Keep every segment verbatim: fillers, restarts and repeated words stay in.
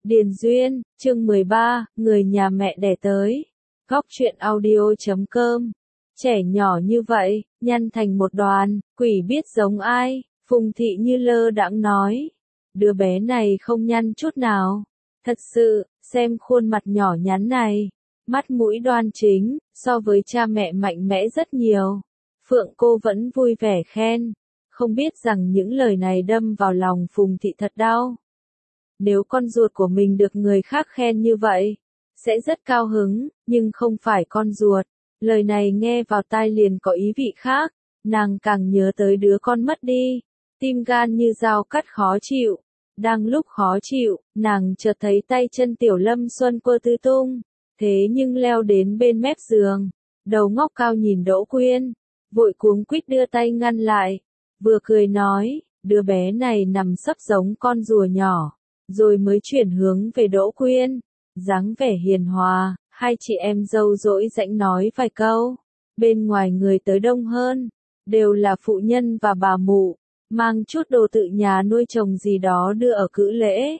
Điền Duyên, chương mười ba, người nhà mẹ đẻ tới. Góc truyện audio chấm com. Trẻ nhỏ như vậy, nhăn thành một đoàn, quỷ biết giống ai, Phùng Thị như lơ đãng nói. Đứa bé này không nhăn chút nào. Thật sự, xem khuôn mặt nhỏ nhắn này, mắt mũi đoan chính, so với cha mẹ mạnh mẽ rất nhiều. Phượng cô vẫn vui vẻ khen, không biết rằng những lời này đâm vào lòng Phùng Thị thật đau. Nếu con ruột của mình được người khác khen như vậy, sẽ rất cao hứng, nhưng không phải con ruột. Lời này nghe vào tai liền có ý vị khác, nàng càng nhớ tới đứa con mất đi, tim gan như dao cắt khó chịu. Đang lúc khó chịu, nàng chợt thấy tay chân Tiểu Lâm Xuân quơ tứ tung, thế nhưng leo đến bên mép giường, đầu ngóc cao nhìn Đỗ Quyên, vội cuống quýt đưa tay ngăn lại, vừa cười nói, đứa bé này nằm sấp giống con rùa nhỏ. Rồi mới chuyển hướng về Đỗ Quyên, dáng vẻ hiền hòa, hai chị em dâu dỗi rãnh nói vài câu. Bên ngoài người tới đông hơn, đều là phụ nhân và bà mụ, mang chút đồ tự nhà nuôi trồng gì đó đưa ở cữ lễ.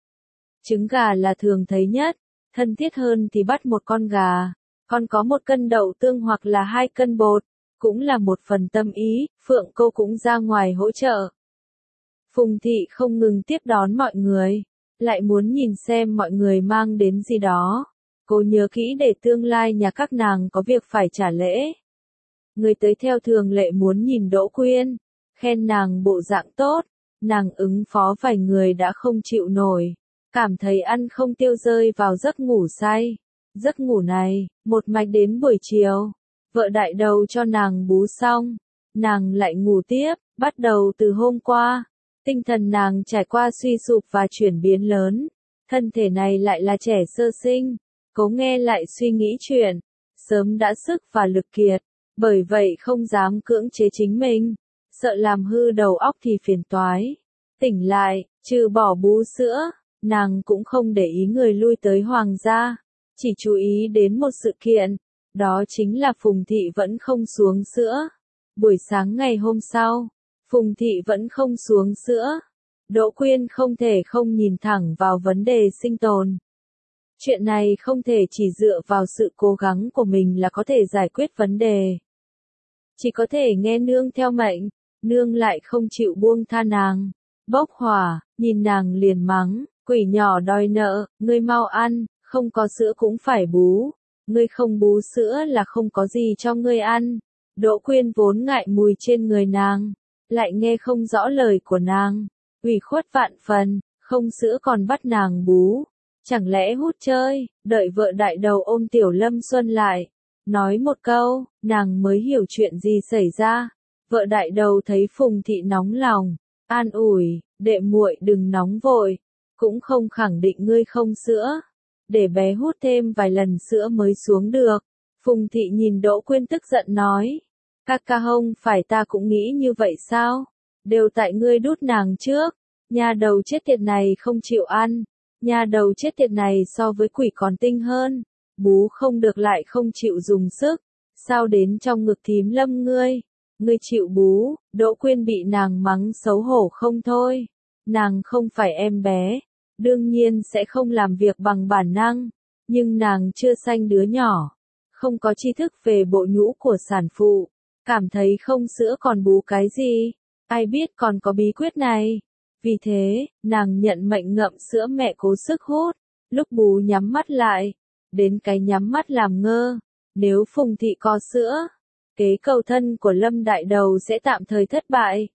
Trứng gà là thường thấy nhất, thân thiết hơn thì bắt một con gà, còn có một cân đậu tương hoặc là hai cân bột, cũng là một phần tâm ý, Phượng cô cũng ra ngoài hỗ trợ. Phùng Thị không ngừng tiếp đón mọi người, lại muốn nhìn xem mọi người mang đến gì đó. Cô nhớ kỹ để tương lai nhà các nàng có việc phải trả lễ. Người tới theo thường lệ muốn nhìn Đỗ Quyên, khen nàng bộ dạng tốt, nàng ứng phó vài người đã không chịu nổi, cảm thấy ăn không tiêu rơi vào giấc ngủ say. Giấc ngủ này, một mạch đến buổi chiều, vợ đại đầu cho nàng bú xong, nàng lại ngủ tiếp, bắt đầu từ hôm qua. Tinh thần nàng trải qua suy sụp và chuyển biến lớn, thân thể này lại là trẻ sơ sinh, cố nghe lại suy nghĩ chuyện, sớm đã sức và lực kiệt, bởi vậy không dám cưỡng chế chính mình, sợ làm hư đầu óc thì phiền toái. Tỉnh lại, trừ bỏ bú sữa, nàng cũng không để ý người lui tới hoàng gia, chỉ chú ý đến một sự kiện, đó chính là Phùng Thị vẫn không xuống sữa. Buổi sáng ngày hôm sau, Phùng Thị vẫn không xuống sữa. Đỗ Quyên không thể không nhìn thẳng vào vấn đề sinh tồn. Chuyện này không thể chỉ dựa vào sự cố gắng của mình là có thể giải quyết vấn đề. Chỉ có thể nghe nương theo mệnh, nương lại không chịu buông tha nàng. Bốc hỏa, nhìn nàng liền mắng, quỷ nhỏ đòi nợ, ngươi mau ăn, không có sữa cũng phải bú. Ngươi không bú sữa là không có gì cho ngươi ăn. Đỗ Quyên vốn ngại mùi trên người nàng, lại nghe không rõ lời của nàng, ủy khuất vạn phần, không sữa còn bắt nàng bú, chẳng lẽ hút chơi. Đợi vợ đại đầu ôm Tiểu Lâm Xuân lại, nói một câu, nàng mới hiểu chuyện gì xảy ra. Vợ đại đầu thấy Phùng Thị nóng lòng, an ủi, đệ muội đừng nóng vội, cũng không khẳng định ngươi không sữa, để bé hút thêm vài lần sữa mới xuống được. Phùng Thị nhìn Đỗ Quyên tức giận nói, ca ca hông phải ta cũng nghĩ như vậy sao? Đều tại ngươi đút nàng trước, nhà đầu chết tiệt này không chịu ăn, nhà đầu chết tiệt này so với quỷ còn tinh hơn, bú không được lại không chịu dùng sức, sao đến trong ngực thím Lâm ngươi, ngươi chịu bú. Đỗ Quyên bị nàng mắng xấu hổ không thôi, nàng không phải em bé, đương nhiên sẽ không làm việc bằng bản năng, nhưng nàng chưa sanh đứa nhỏ, không có tri thức về bộ nhũ của sản phụ. Cảm thấy không sữa còn bú cái gì, ai biết còn có bí quyết này. Vì thế, nàng nhận mệnh ngậm sữa mẹ cố sức hút, lúc bú nhắm mắt lại, đến cái nhắm mắt làm ngơ. Nếu Phùng Thị có sữa, kế cầu thân của Lâm đại đầu sẽ tạm thời thất bại.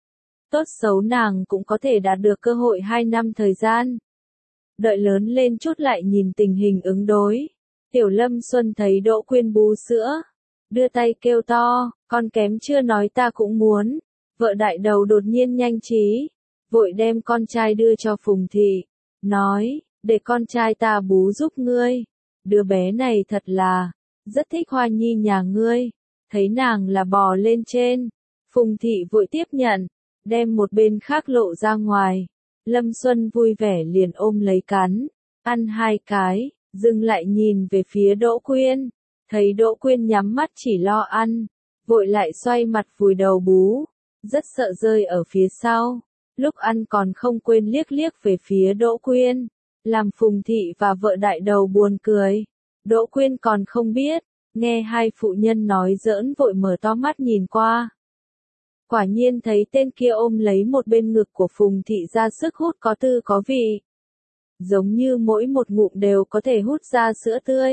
Tốt xấu nàng cũng có thể đạt được cơ hội hai năm thời gian. Đợi lớn lên chút lại nhìn tình hình ứng đối. Tiểu Lâm Xuân thấy Đỗ Quyên bú sữa, đưa tay kêu to, con kém chưa nói ta cũng muốn. Vợ đại đầu đột nhiên nhanh trí, vội đem con trai đưa cho Phùng Thị, nói, để con trai ta bú giúp ngươi. Đứa bé này thật là, rất thích Hoa Nhi nhà ngươi. Thấy nàng là bò lên trên, Phùng Thị vội tiếp nhận, đem một bên khác lộ ra ngoài. Lâm Xuân vui vẻ liền ôm lấy cắn, ăn hai cái, dừng lại nhìn về phía Đỗ Quyên. Thấy Đỗ Quyên nhắm mắt chỉ lo ăn, vội lại xoay mặt vùi đầu bú, rất sợ rơi ở phía sau. Lúc ăn còn không quên liếc liếc về phía Đỗ Quyên, làm Phùng Thị và vợ đại đầu buồn cười. Đỗ Quyên còn không biết, nghe hai phụ nhân nói giỡn vội mở to mắt nhìn qua. Quả nhiên thấy tên kia ôm lấy một bên ngực của Phùng Thị ra sức hút có tư có vị. Giống như mỗi một ngụm đều có thể hút ra sữa tươi.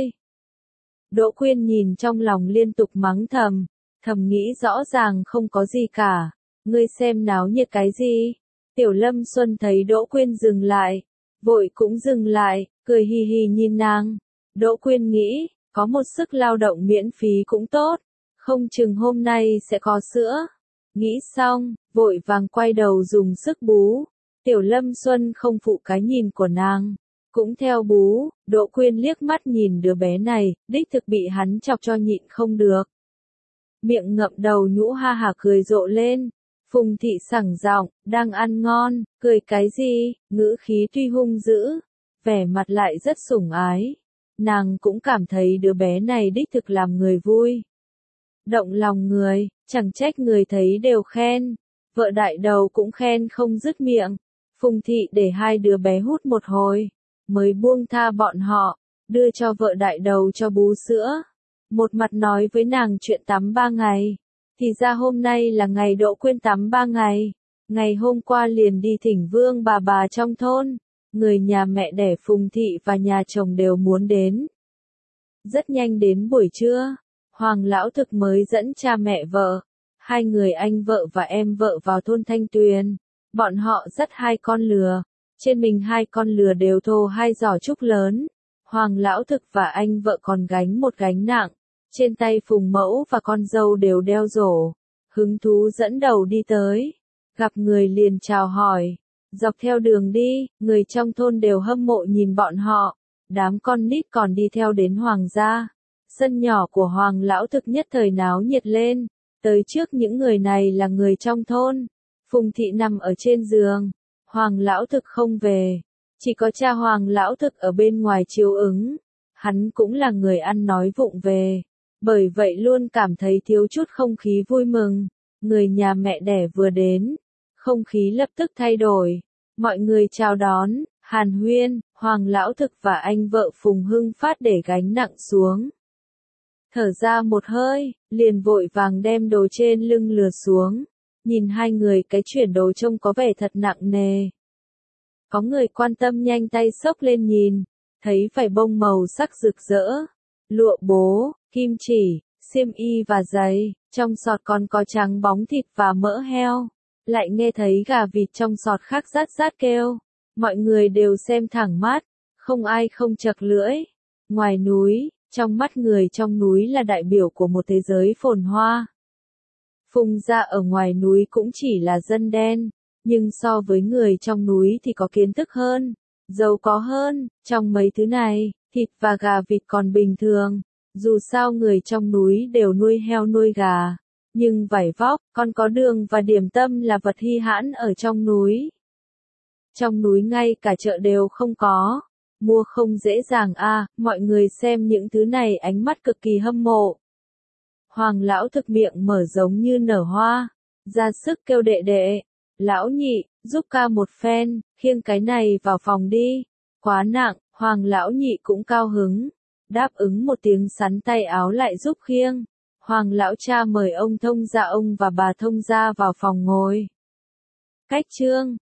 Đỗ Quyên nhìn trong lòng liên tục mắng thầm, thầm nghĩ rõ ràng không có gì cả, ngươi xem náo nhiệt cái gì. Tiểu Lâm Xuân thấy Đỗ Quyên dừng lại, vội cũng dừng lại, cười hì hì nhìn nàng. Đỗ Quyên nghĩ, có một sức lao động miễn phí cũng tốt, không chừng hôm nay sẽ có sữa. Nghĩ xong, vội vàng quay đầu dùng sức bú. Tiểu Lâm Xuân không phụ cái nhìn của nàng, cũng theo bú. Đỗ Quyên liếc mắt nhìn đứa bé này, đích thực bị hắn chọc cho nhịn không được. Miệng ngậm đầu nhũ ha hả cười rộ lên. Phùng Thị sảng giọng, đang ăn ngon, cười cái gì, ngữ khí tuy hung dữ, vẻ mặt lại rất sủng ái. Nàng cũng cảm thấy đứa bé này đích thực làm người vui. Động lòng người, chẳng trách người thấy đều khen. Vợ đại đầu cũng khen không dứt miệng. Phùng Thị để hai đứa bé hút một hồi, mới buông tha bọn họ, đưa cho vợ đại đầu cho bú sữa. Một mặt nói với nàng chuyện tắm ba ngày. Thì ra hôm nay là ngày Đỗ Quyên tắm ba ngày. Ngày hôm qua liền đi thỉnh vương bà bà trong thôn. Người nhà mẹ đẻ Phùng Thị và nhà chồng đều muốn đến. Rất nhanh đến buổi trưa, Hoàng Lão Thực mới dẫn cha mẹ vợ, hai người anh vợ và em vợ vào thôn Thanh Tuyền. Bọn họ dắt hai con lừa, trên mình hai con lừa đều thô hai giỏ trúc lớn. Hoàng Lão Thực và anh vợ còn gánh một gánh nặng, trên tay Phùng Mẫu và con dâu đều đeo rổ. Hứng thú dẫn đầu đi tới, gặp người liền chào hỏi. Dọc theo đường đi, người trong thôn đều hâm mộ nhìn bọn họ, đám con nít còn đi theo đến Hoàng gia. Sân nhỏ của Hoàng Lão Thực nhất thời náo nhiệt lên, tới trước những người này là người trong thôn. Phùng Thị nằm ở trên giường, Hoàng Lão Thực không về, chỉ có cha Hoàng Lão Thực ở bên ngoài chiếu ứng. Hắn cũng là người ăn nói vụng về, bởi vậy luôn cảm thấy thiếu chút không khí vui mừng. Người nhà mẹ đẻ vừa đến, không khí lập tức thay đổi. Mọi người chào đón, hàn huyên, Hoàng Lão Thực và anh vợ Phùng Hưng Phát để gánh nặng xuống. Thở ra một hơi, liền vội vàng đem đồ trên lưng lừa xuống. Nhìn hai người cái chuyển đồ trông có vẻ thật nặng nề. Có người quan tâm nhanh tay xốc lên nhìn, thấy vải bông màu sắc rực rỡ, lụa bố, kim chỉ, xiêm y và giày, trong sọt còn có trắng bóng thịt và mỡ heo. Lại nghe thấy gà vịt trong sọt khác rát rát kêu. Mọi người đều xem thẳng mắt, không ai không chật lưỡi. Ngoài núi, trong mắt người trong núi là đại biểu của một thế giới phồn hoa. Phùng gia ở ngoài núi cũng chỉ là dân đen, nhưng so với người trong núi thì có kiến thức hơn, giàu có hơn. Trong mấy thứ này, thịt và gà vịt còn bình thường, dù sao người trong núi đều nuôi heo nuôi gà. Nhưng vải vóc, còn có đường và điểm tâm là vật hi hãn ở trong núi. Trong núi ngay cả chợ đều không có, mua không dễ dàng a. À, mọi người xem những thứ này ánh mắt cực kỳ hâm mộ. Hoàng Lão Thực miệng mở giống như nở hoa, ra sức kêu đệ đệ, lão nhị, giúp ca một phen, khiêng cái này vào phòng đi. Quá nặng, Hoàng Lão nhị cũng cao hứng, đáp ứng một tiếng sắn tay áo lại giúp khiêng. Hoàng Lão cha mời ông thông gia ông và bà thông gia vào phòng ngồi. Cách chương